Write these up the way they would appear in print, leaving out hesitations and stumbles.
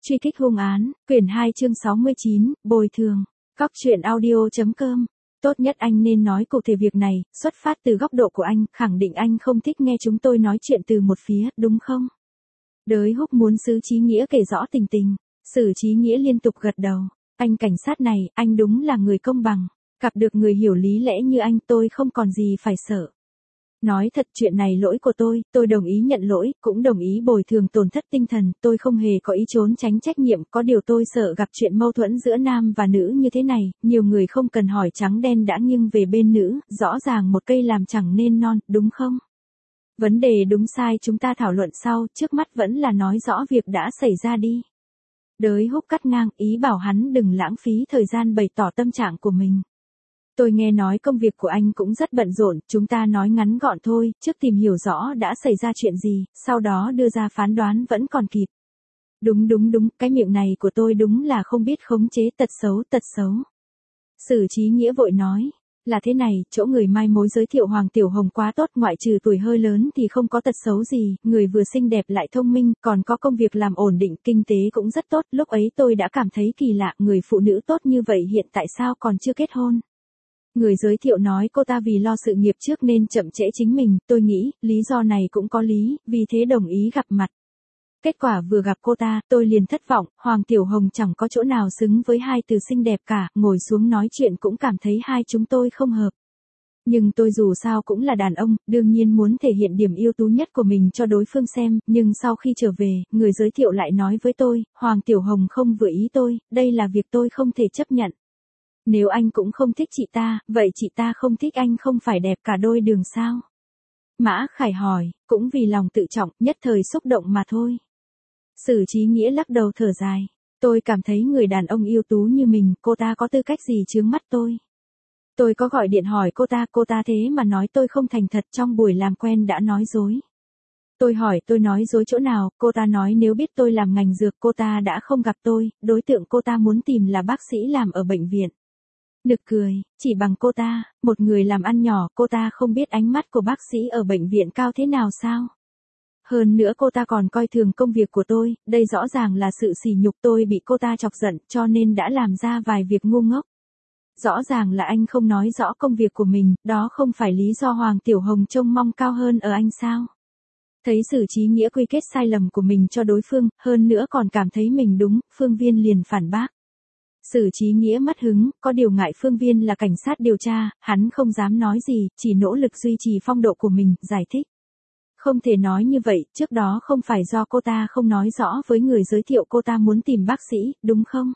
Truy kích hung án, quyển 2 chương 69, bồi thường. Góc truyện audio.com. Tốt nhất anh nên nói cụ thể việc này, xuất phát từ góc độ của anh, khẳng định anh không thích nghe chúng tôi nói chuyện từ một phía, đúng không? Đới Húc muốn Sử Chí Nghĩa kể rõ tình tình. Sử Chí Nghĩa liên tục gật đầu. Anh cảnh sát này, anh đúng là người công bằng. Gặp được người hiểu lý lẽ như anh tôi không còn gì phải sợ. Nói thật chuyện này lỗi của tôi đồng ý nhận lỗi, cũng đồng ý bồi thường tổn thất tinh thần, tôi không hề có ý trốn tránh trách nhiệm, có điều tôi sợ gặp chuyện mâu thuẫn giữa nam và nữ như thế này, nhiều người không cần hỏi trắng đen đã nghiêng về bên nữ, rõ ràng một cây làm chẳng nên non, đúng không? Vấn đề đúng sai chúng ta thảo luận sau, trước mắt vẫn là nói rõ việc đã xảy ra đi. Đới Húc cắt ngang, ý bảo hắn đừng lãng phí thời gian bày tỏ tâm trạng của mình. Tôi nghe nói công việc của anh cũng rất bận rộn, chúng ta nói ngắn gọn thôi, trước tìm hiểu rõ đã xảy ra chuyện gì, sau đó đưa ra phán đoán vẫn còn kịp. Đúng, cái miệng này của tôi đúng là không biết khống chế, tật xấu. Sử Chí Nghĩa vội nói, là thế này, chỗ người mai mối giới thiệu Hoàng Tiểu Hồng quá tốt, ngoại trừ tuổi hơi lớn thì không có tật xấu gì, người vừa xinh đẹp lại thông minh, còn có công việc làm ổn định, kinh tế cũng rất tốt, lúc ấy tôi đã cảm thấy kỳ lạ, người phụ nữ tốt như vậy hiện tại sao còn chưa kết hôn. Người giới thiệu nói cô ta vì lo sự nghiệp trước nên chậm trễ chính mình, tôi nghĩ, lý do này cũng có lý, vì thế đồng ý gặp mặt. Kết quả vừa gặp cô ta, tôi liền thất vọng, Hoàng Tiểu Hồng chẳng có chỗ nào xứng với hai từ xinh đẹp cả, ngồi xuống nói chuyện cũng cảm thấy hai chúng tôi không hợp. Nhưng tôi dù sao cũng là đàn ông, đương nhiên muốn thể hiện điểm ưu tú nhất của mình cho đối phương xem, nhưng sau khi trở về, người giới thiệu lại nói với tôi, Hoàng Tiểu Hồng không vừa ý tôi, đây là việc tôi không thể chấp nhận. Nếu anh cũng không thích chị ta, vậy chị ta không thích anh không phải đẹp cả đôi đường sao? Mã Khải hỏi, cũng vì lòng tự trọng, nhất thời xúc động mà thôi. Sử Chí Nghĩa lắc đầu thở dài. Tôi cảm thấy người đàn ông ưu tú như mình, cô ta có tư cách gì chướng mắt tôi? Tôi có gọi điện hỏi cô ta thế mà nói tôi không thành thật, trong buổi làm quen đã nói dối. Tôi hỏi tôi nói dối chỗ nào, cô ta nói nếu biết tôi làm ngành dược cô ta đã không gặp tôi, đối tượng cô ta muốn tìm là bác sĩ làm ở bệnh viện. Nực cười, chỉ bằng cô ta, một người làm ăn nhỏ, cô ta không biết ánh mắt của bác sĩ ở bệnh viện cao thế nào sao? Hơn nữa cô ta còn coi thường công việc của tôi, đây rõ ràng là sự sỉ nhục, tôi bị cô ta chọc giận cho nên đã làm ra vài việc ngu ngốc. Rõ ràng là anh không nói rõ công việc của mình, đó không phải lý do Hoàng Tiểu Hồng trông mong cao hơn ở anh sao? Thấy Sử Chí Nghĩa quy kết sai lầm của mình cho đối phương, hơn nữa còn cảm thấy mình đúng, Phương Viên liền phản bác. Sử Chí Nghĩa mất hứng, có điều ngại Phương Viên là cảnh sát điều tra, hắn không dám nói gì, chỉ nỗ lực duy trì phong độ của mình, giải thích. Không thể nói như vậy, trước đó không phải do cô ta không nói rõ với người giới thiệu cô ta muốn tìm bác sĩ, đúng không?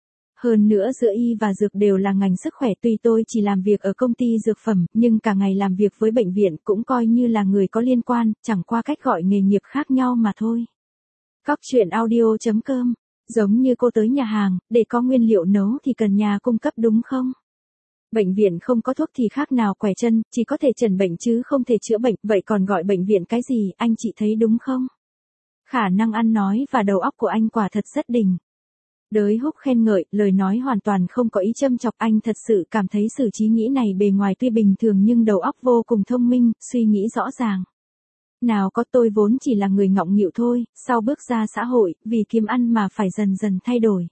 Hơn nữa giữa y và dược đều là ngành sức khỏe, tuy tôi chỉ làm việc ở công ty dược phẩm, nhưng cả ngày làm việc với bệnh viện cũng coi như là người có liên quan, chẳng qua cách gọi nghề nghiệp khác nhau mà thôi. Góc truyện audio.com. Giống như cô tới nhà hàng, để có nguyên liệu nấu thì cần nhà cung cấp đúng không? Bệnh viện không có thuốc thì khác nào quẻ chân, chỉ có thể chẩn bệnh chứ không thể chữa bệnh, vậy còn gọi bệnh viện cái gì, anh chị thấy đúng không? Khả năng ăn nói và đầu óc của anh quả thật rất đỉnh. Đới Húc khen ngợi, lời nói hoàn toàn không có ý châm chọc, anh thật sự cảm thấy Sử Chí Nghĩa này bề ngoài tuy bình thường nhưng đầu óc vô cùng thông minh, suy nghĩ rõ ràng. Nào có, tôi vốn chỉ là người ngọng nghịu thôi, sau bước ra xã hội, vì kiếm ăn mà phải dần dần thay đổi.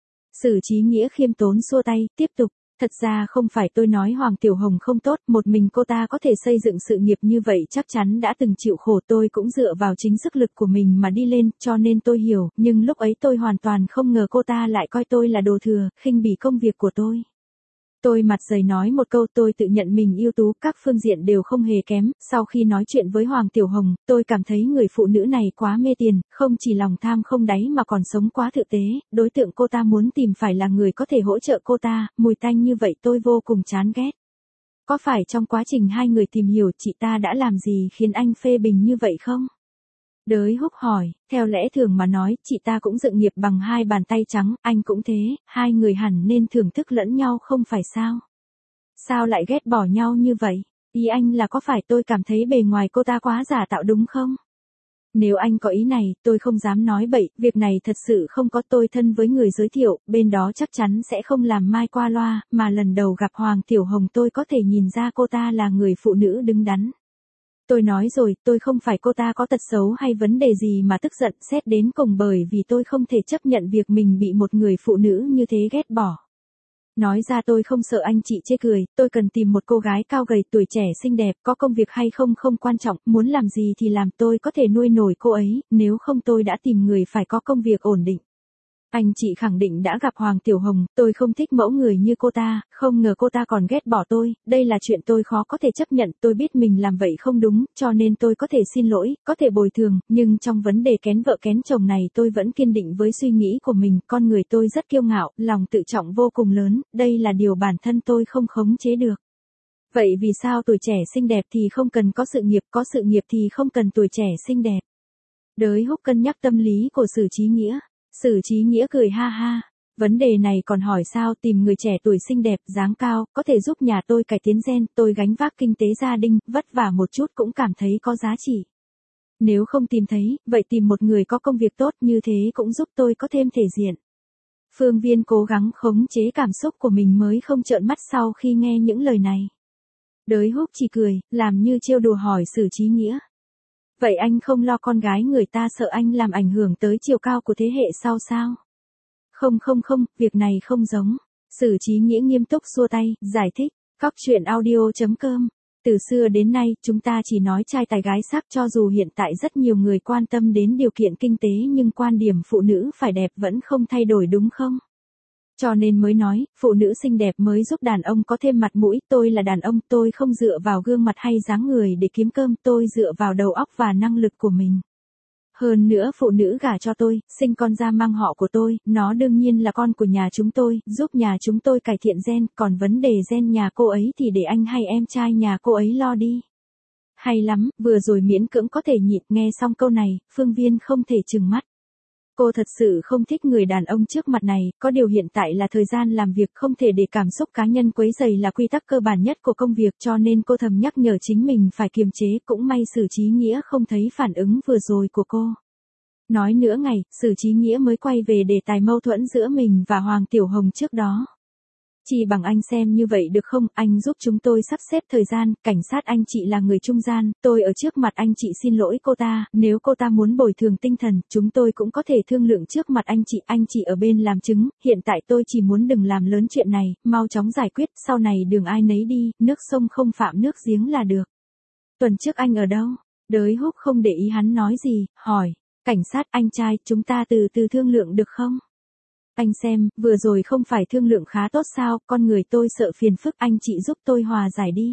Sử Chí Nghĩa khiêm tốn xua tay, tiếp tục, thật ra không phải tôi nói Hoàng Tiểu Hồng không tốt, một mình cô ta có thể xây dựng sự nghiệp như vậy chắc chắn đã từng chịu khổ, tôi cũng dựa vào chính sức lực của mình mà đi lên, cho nên tôi hiểu, nhưng lúc ấy tôi hoàn toàn không ngờ cô ta lại coi tôi là đồ thừa, khinh bỉ công việc của tôi. Tôi mặt dày nói một câu, tôi tự nhận mình ưu tú, các phương diện đều không hề kém, sau khi nói chuyện với Hoàng Tiểu Hồng, tôi cảm thấy người phụ nữ này quá mê tiền, không chỉ lòng tham không đáy mà còn sống quá thực tế, đối tượng cô ta muốn tìm phải là người có thể hỗ trợ cô ta, mùi tanh như vậy tôi vô cùng chán ghét. Có phải trong quá trình hai người tìm hiểu chị ta đã làm gì khiến anh phê bình như vậy không? Đới Húc hỏi, theo lẽ thường mà nói, chị ta cũng dựng nghiệp bằng hai bàn tay trắng, anh cũng thế, hai người hẳn nên thưởng thức lẫn nhau không phải sao? Sao lại ghét bỏ nhau như vậy? Ý anh là có phải tôi cảm thấy bề ngoài cô ta quá giả tạo đúng không? Nếu anh có ý này, tôi không dám nói bậy, việc này thật sự không có, tôi thân với người giới thiệu, bên đó chắc chắn sẽ không làm mai qua loa, mà lần đầu gặp Hoàng Tiểu Hồng tôi có thể nhìn ra cô ta là người phụ nữ đứng đắn. Tôi nói rồi, tôi không phải cô ta có tật xấu hay vấn đề gì mà tức giận, xét đến cùng bởi vì tôi không thể chấp nhận việc mình bị một người phụ nữ như thế ghét bỏ. Nói ra tôi không sợ anh chị chê cười, tôi cần tìm một cô gái cao gầy, tuổi trẻ xinh đẹp, có công việc hay không không quan trọng, muốn làm gì thì làm, tôi có thể nuôi nổi cô ấy, nếu không tôi đã tìm người phải có công việc ổn định. Anh chị khẳng định đã gặp Hoàng Tiểu Hồng, tôi không thích mẫu người như cô ta, không ngờ cô ta còn ghét bỏ tôi, đây là chuyện tôi khó có thể chấp nhận, tôi biết mình làm vậy không đúng, cho nên tôi có thể xin lỗi, có thể bồi thường, nhưng trong vấn đề kén vợ kén chồng này tôi vẫn kiên định với suy nghĩ của mình, con người tôi rất kiêu ngạo, lòng tự trọng vô cùng lớn, đây là điều bản thân tôi không khống chế được. Vậy vì sao tuổi trẻ xinh đẹp thì không cần có sự nghiệp thì không cần tuổi trẻ xinh đẹp? Đới Húc cân nhắc tâm lý của Sử Chí Nghĩa. Sử Chí Nghĩa cười ha ha, vấn đề này còn hỏi sao, tìm người trẻ tuổi xinh đẹp, dáng cao, có thể giúp nhà tôi cải tiến gen, tôi gánh vác kinh tế gia đình, vất vả một chút cũng cảm thấy có giá trị. Nếu không tìm thấy, vậy tìm một người có công việc tốt, như thế cũng giúp tôi có thêm thể diện. Phương Viên cố gắng khống chế cảm xúc của mình mới không trợn mắt sau khi nghe những lời này. Đới Húc chỉ cười, làm như trêu đùa hỏi Sử Chí Nghĩa. Vậy anh không lo con gái người ta sợ anh làm ảnh hưởng tới chiều cao của thế hệ sau sao? Không, việc này không giống. Sử Chí Nghĩa nghiêm túc xua tay, giải thích. Cóc truyện audio.com. Từ xưa đến nay, chúng ta chỉ nói trai tài gái sắc, cho dù hiện tại rất nhiều người quan tâm đến điều kiện kinh tế nhưng quan điểm phụ nữ phải đẹp vẫn không thay đổi đúng không? Cho nên mới nói, phụ nữ xinh đẹp mới giúp đàn ông có thêm mặt mũi, tôi là đàn ông, tôi không dựa vào gương mặt hay dáng người để kiếm cơm, tôi dựa vào đầu óc và năng lực của mình. Hơn nữa phụ nữ gả cho tôi, sinh con ra mang họ của tôi, nó đương nhiên là con của nhà chúng tôi, giúp nhà chúng tôi cải thiện gen, còn vấn đề gen nhà cô ấy thì để anh hay em trai nhà cô ấy lo đi. Hay lắm, vừa rồi miễn cưỡng có thể nhịn, nghe xong câu này, Phương Viên không thể trừng mắt. Cô thật sự không thích người đàn ông trước mặt này, có điều hiện tại là thời gian làm việc, không thể để cảm xúc cá nhân quấy rầy là quy tắc cơ bản nhất của công việc, cho nên cô thầm nhắc nhở chính mình phải kiềm chế, cũng may Sử Chí Nghĩa không thấy phản ứng vừa rồi của cô. Nói nửa ngày, Sử Chí Nghĩa mới quay về đề tài mâu thuẫn giữa mình và Hoàng Tiểu Hồng trước đó. Chỉ bằng anh xem như vậy được không, anh giúp chúng tôi sắp xếp thời gian, cảnh sát anh chị là người trung gian, tôi ở trước mặt anh chị xin lỗi cô ta, nếu cô ta muốn bồi thường tinh thần, chúng tôi cũng có thể thương lượng trước mặt anh chị ở bên làm chứng, hiện tại tôi chỉ muốn đừng làm lớn chuyện này, mau chóng giải quyết, sau này đường ai nấy đi, nước sông không phạm nước giếng là được. Tuần trước anh ở đâu? Đới Húc không để ý hắn nói gì, hỏi, cảnh sát anh trai, chúng ta từ từ thương lượng được không? Anh xem, vừa rồi không phải thương lượng khá tốt sao, con người tôi sợ phiền phức, anh chị giúp tôi hòa giải đi.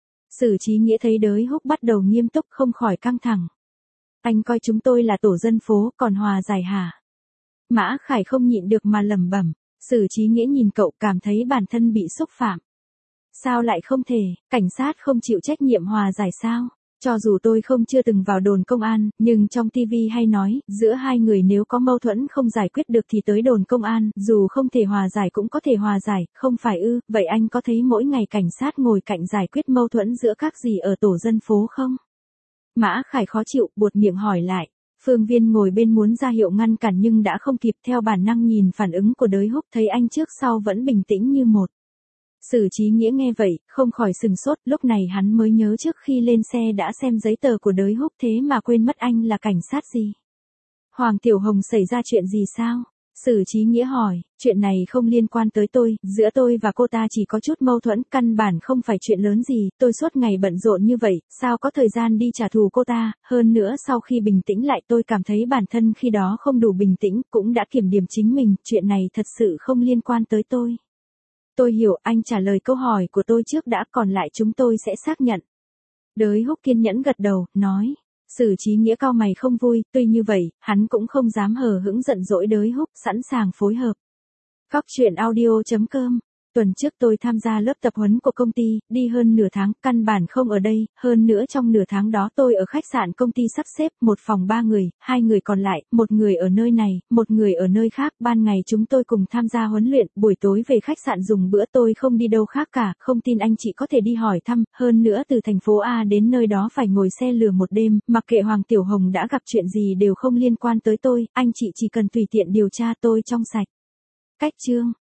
Sử Chí Nghĩa thấy Đới Húc bắt đầu nghiêm túc không khỏi căng thẳng. Anh coi chúng tôi là tổ dân phố, còn hòa giải hả? Mã Khải không nhịn được mà lẩm bẩm. Sử Chí Nghĩa nhìn cậu cảm thấy bản thân bị xúc phạm. Sao lại không thể, cảnh sát không chịu trách nhiệm hòa giải sao? Cho dù tôi chưa từng vào đồn công an, nhưng trong TV hay nói, giữa hai người nếu có mâu thuẫn không giải quyết được thì tới đồn công an, dù không thể hòa giải cũng có thể hòa giải, không phải ư, vậy anh có thấy mỗi ngày cảnh sát ngồi cạnh giải quyết mâu thuẫn giữa các gì ở tổ dân phố không? Mã Khải khó chịu, buột miệng hỏi lại. Phương Viên ngồi bên muốn ra hiệu ngăn cản nhưng đã không kịp, theo bản năng nhìn phản ứng của Đới Húc, thấy anh trước sau vẫn bình tĩnh như một. Sử Chí Nghĩa nghe vậy, không khỏi sừng sốt, lúc này hắn mới nhớ trước khi lên xe đã xem giấy tờ của Đới Húc thế mà quên mất anh là cảnh sát gì. Hoàng Tiểu Hồng xảy ra chuyện gì sao? Sử Chí Nghĩa hỏi, chuyện này không liên quan tới tôi, giữa tôi và cô ta chỉ có chút mâu thuẫn, căn bản không phải chuyện lớn gì, tôi suốt ngày bận rộn như vậy, sao có thời gian đi trả thù cô ta, hơn nữa sau khi bình tĩnh lại tôi cảm thấy bản thân khi đó không đủ bình tĩnh, cũng đã kiểm điểm chính mình, chuyện này thật sự không liên quan tới tôi. Tôi hiểu, anh trả lời câu hỏi của tôi trước đã, còn lại chúng tôi sẽ xác nhận. Đới Húc kiên nhẫn gật đầu, nói. Sử Chí Nghĩa cau mày không vui, tuy như vậy, hắn cũng không dám hờ hững giận dỗi Đới Húc, sẵn sàng phối hợp. Cóc truyện audio.com. Tuần trước tôi tham gia lớp tập huấn của công ty, đi hơn nửa tháng, căn bản không ở đây, hơn nữa trong nửa tháng đó tôi ở khách sạn công ty sắp xếp, một phòng 3 người, 2 người còn lại, một người ở nơi này, một người ở nơi khác, ban ngày chúng tôi cùng tham gia huấn luyện, buổi tối về khách sạn dùng bữa, tôi không đi đâu khác cả, không tin anh chị có thể đi hỏi thăm, hơn nữa từ thành phố A đến nơi đó phải ngồi xe lửa một đêm, mặc kệ Hoàng Tiểu Hồng đã gặp chuyện gì đều không liên quan tới tôi, anh chị chỉ cần tùy tiện điều tra, tôi trong sạch. Cách chương